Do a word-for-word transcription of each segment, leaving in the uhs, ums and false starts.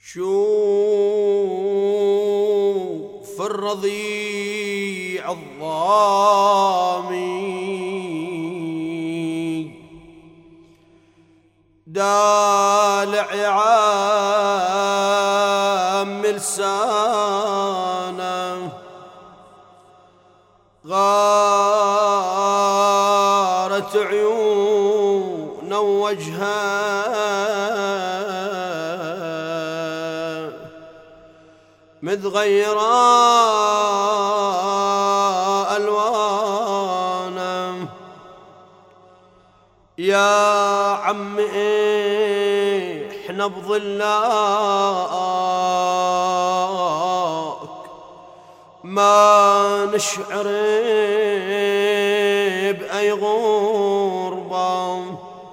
شوف الرضيع الضامي دالع يعام لسانه غارت عيونه ووجهه متغيرة ألوانه. يا عمي احنا بظلاك ما نشعر بأي غربة،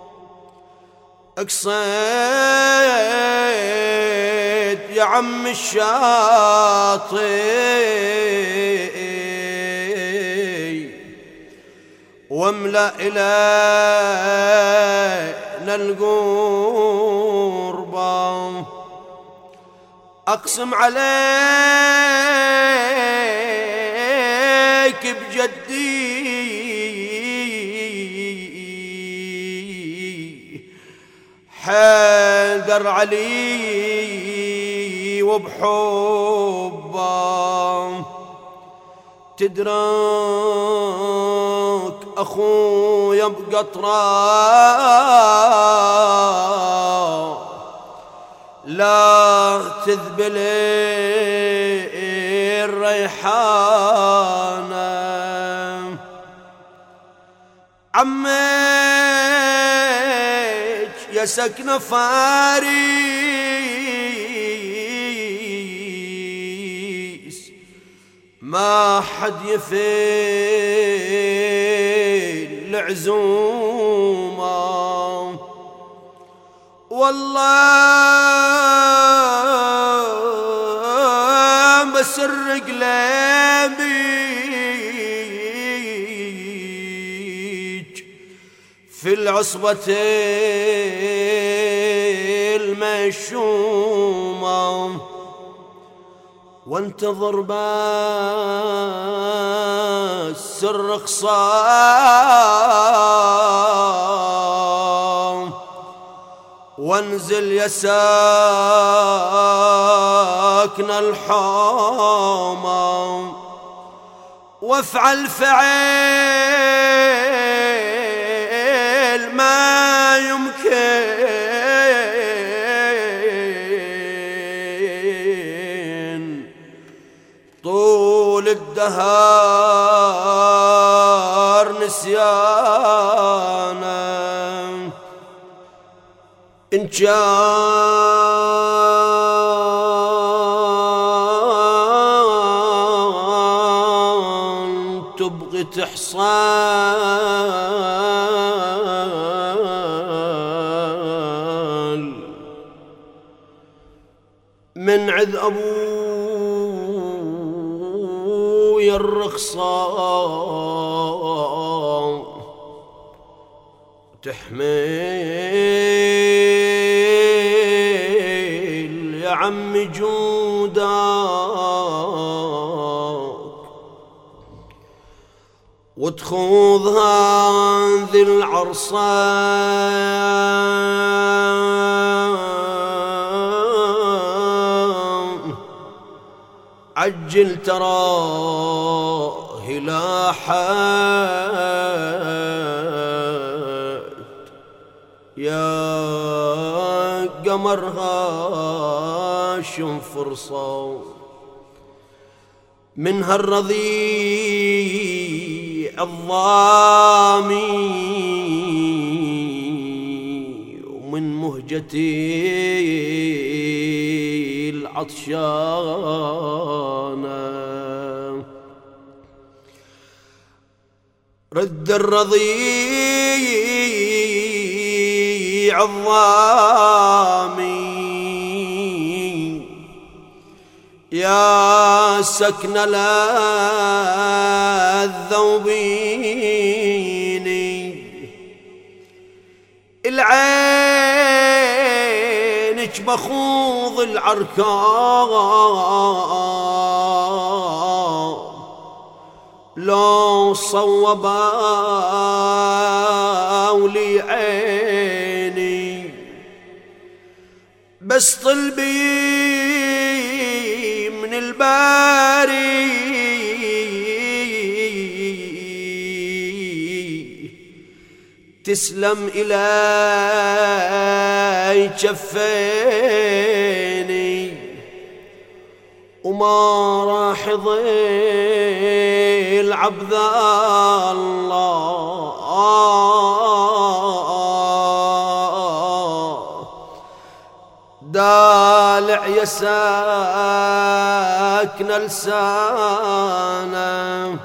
اقصيت يا عم الشاطئ واملأ إلينا القربة. أقسم عليك بجدي حيدر علي وبحبه تدرك أخويا بقطرة لا تذبل الريحانة. عمك يا سكن فارس ما حد يفيل العزومة، والله بسر قلبيك في العصبة المشومة وانتظر بس الرخصة وانزل يا ساكن الحومة وافعل فعل ما يمكن طول الدهر نسيانا. إن كان تبغي تحصل من عذ أبويا الرخصة تحمل يا عم جودك وتخوضها ذي العرصة عجل تراه لاحت يا قمر هاشم فرصة من هالرضيع الضامي ومن مهجتي العطشانة رد الرضيع الضامي يا سكن الذوبين العين عليك بخوض العركان لو صوبوا لي عيني بس طلبي من الباري تسلم إلي جفيني وما راح يضل عبد الله دالع يا ساكن لسانه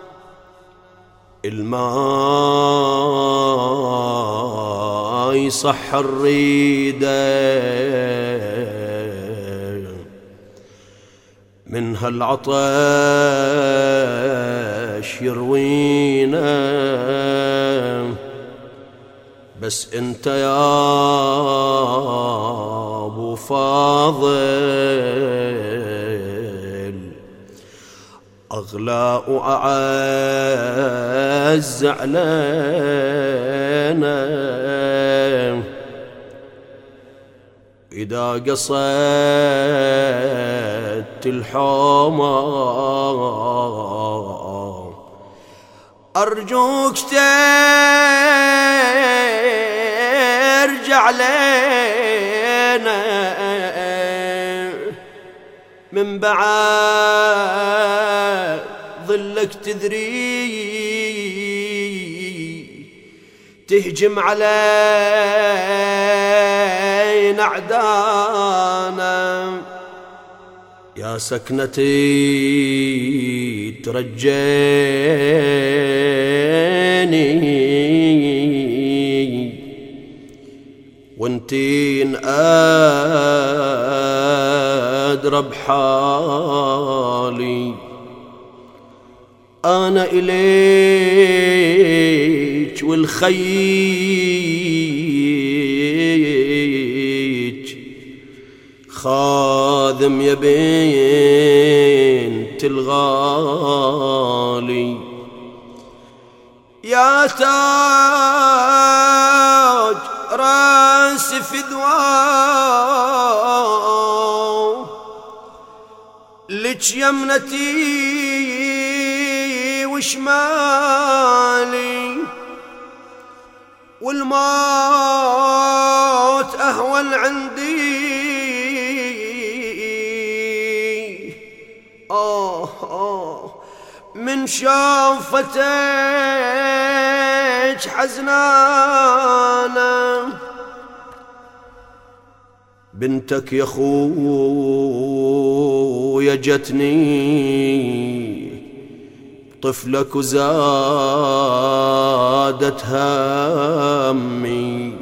الماء يصح الريده من هالعطش يروينا بس انت يا ابو فاضل أغلى وأعز علينا إذا قصدت الحومة أرجوك ترجع لنا من بعد ظلك تدري تهجم علينا أعدانا يا سكنتي ترجيني وانتين أدرى بحالي أنا إليك والخيج خادم يا بنت الغالي يا تاج راس فدوى لك يمنتي وشمالي والموت أهون عندي آه آه من شافتك حزنانة بنتك يا خويا جتني طفلك وزادت همي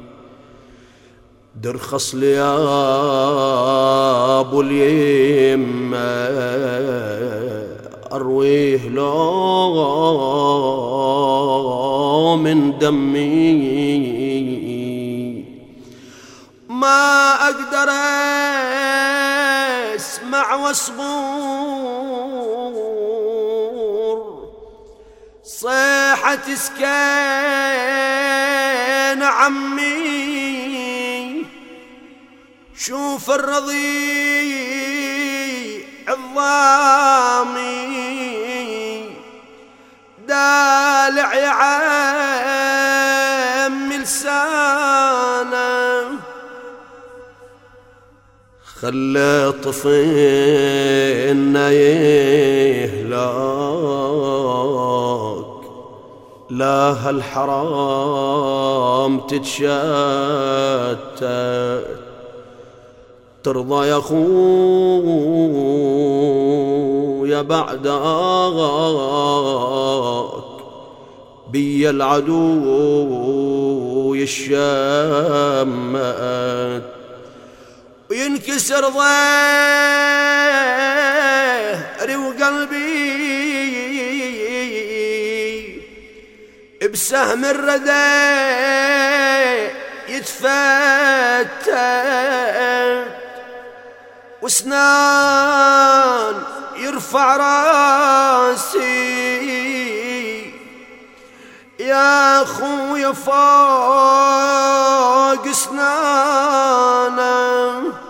درخص لي يا ابو اليمه ارويه لو من دمي ما اقدر اسمع واصبر صيحة سكين عمي شوف الرضيع الضامي دالع يا عمي لسانه خلى طفلنا يهلاك لا هالحرام تتشتت ترضى يا خويا بعدك بي العدو يشمت وينكسر ظهري وقلبي بسهم الردى يتفتت واسنان يرفع راسي يا خويا فوق اسنانه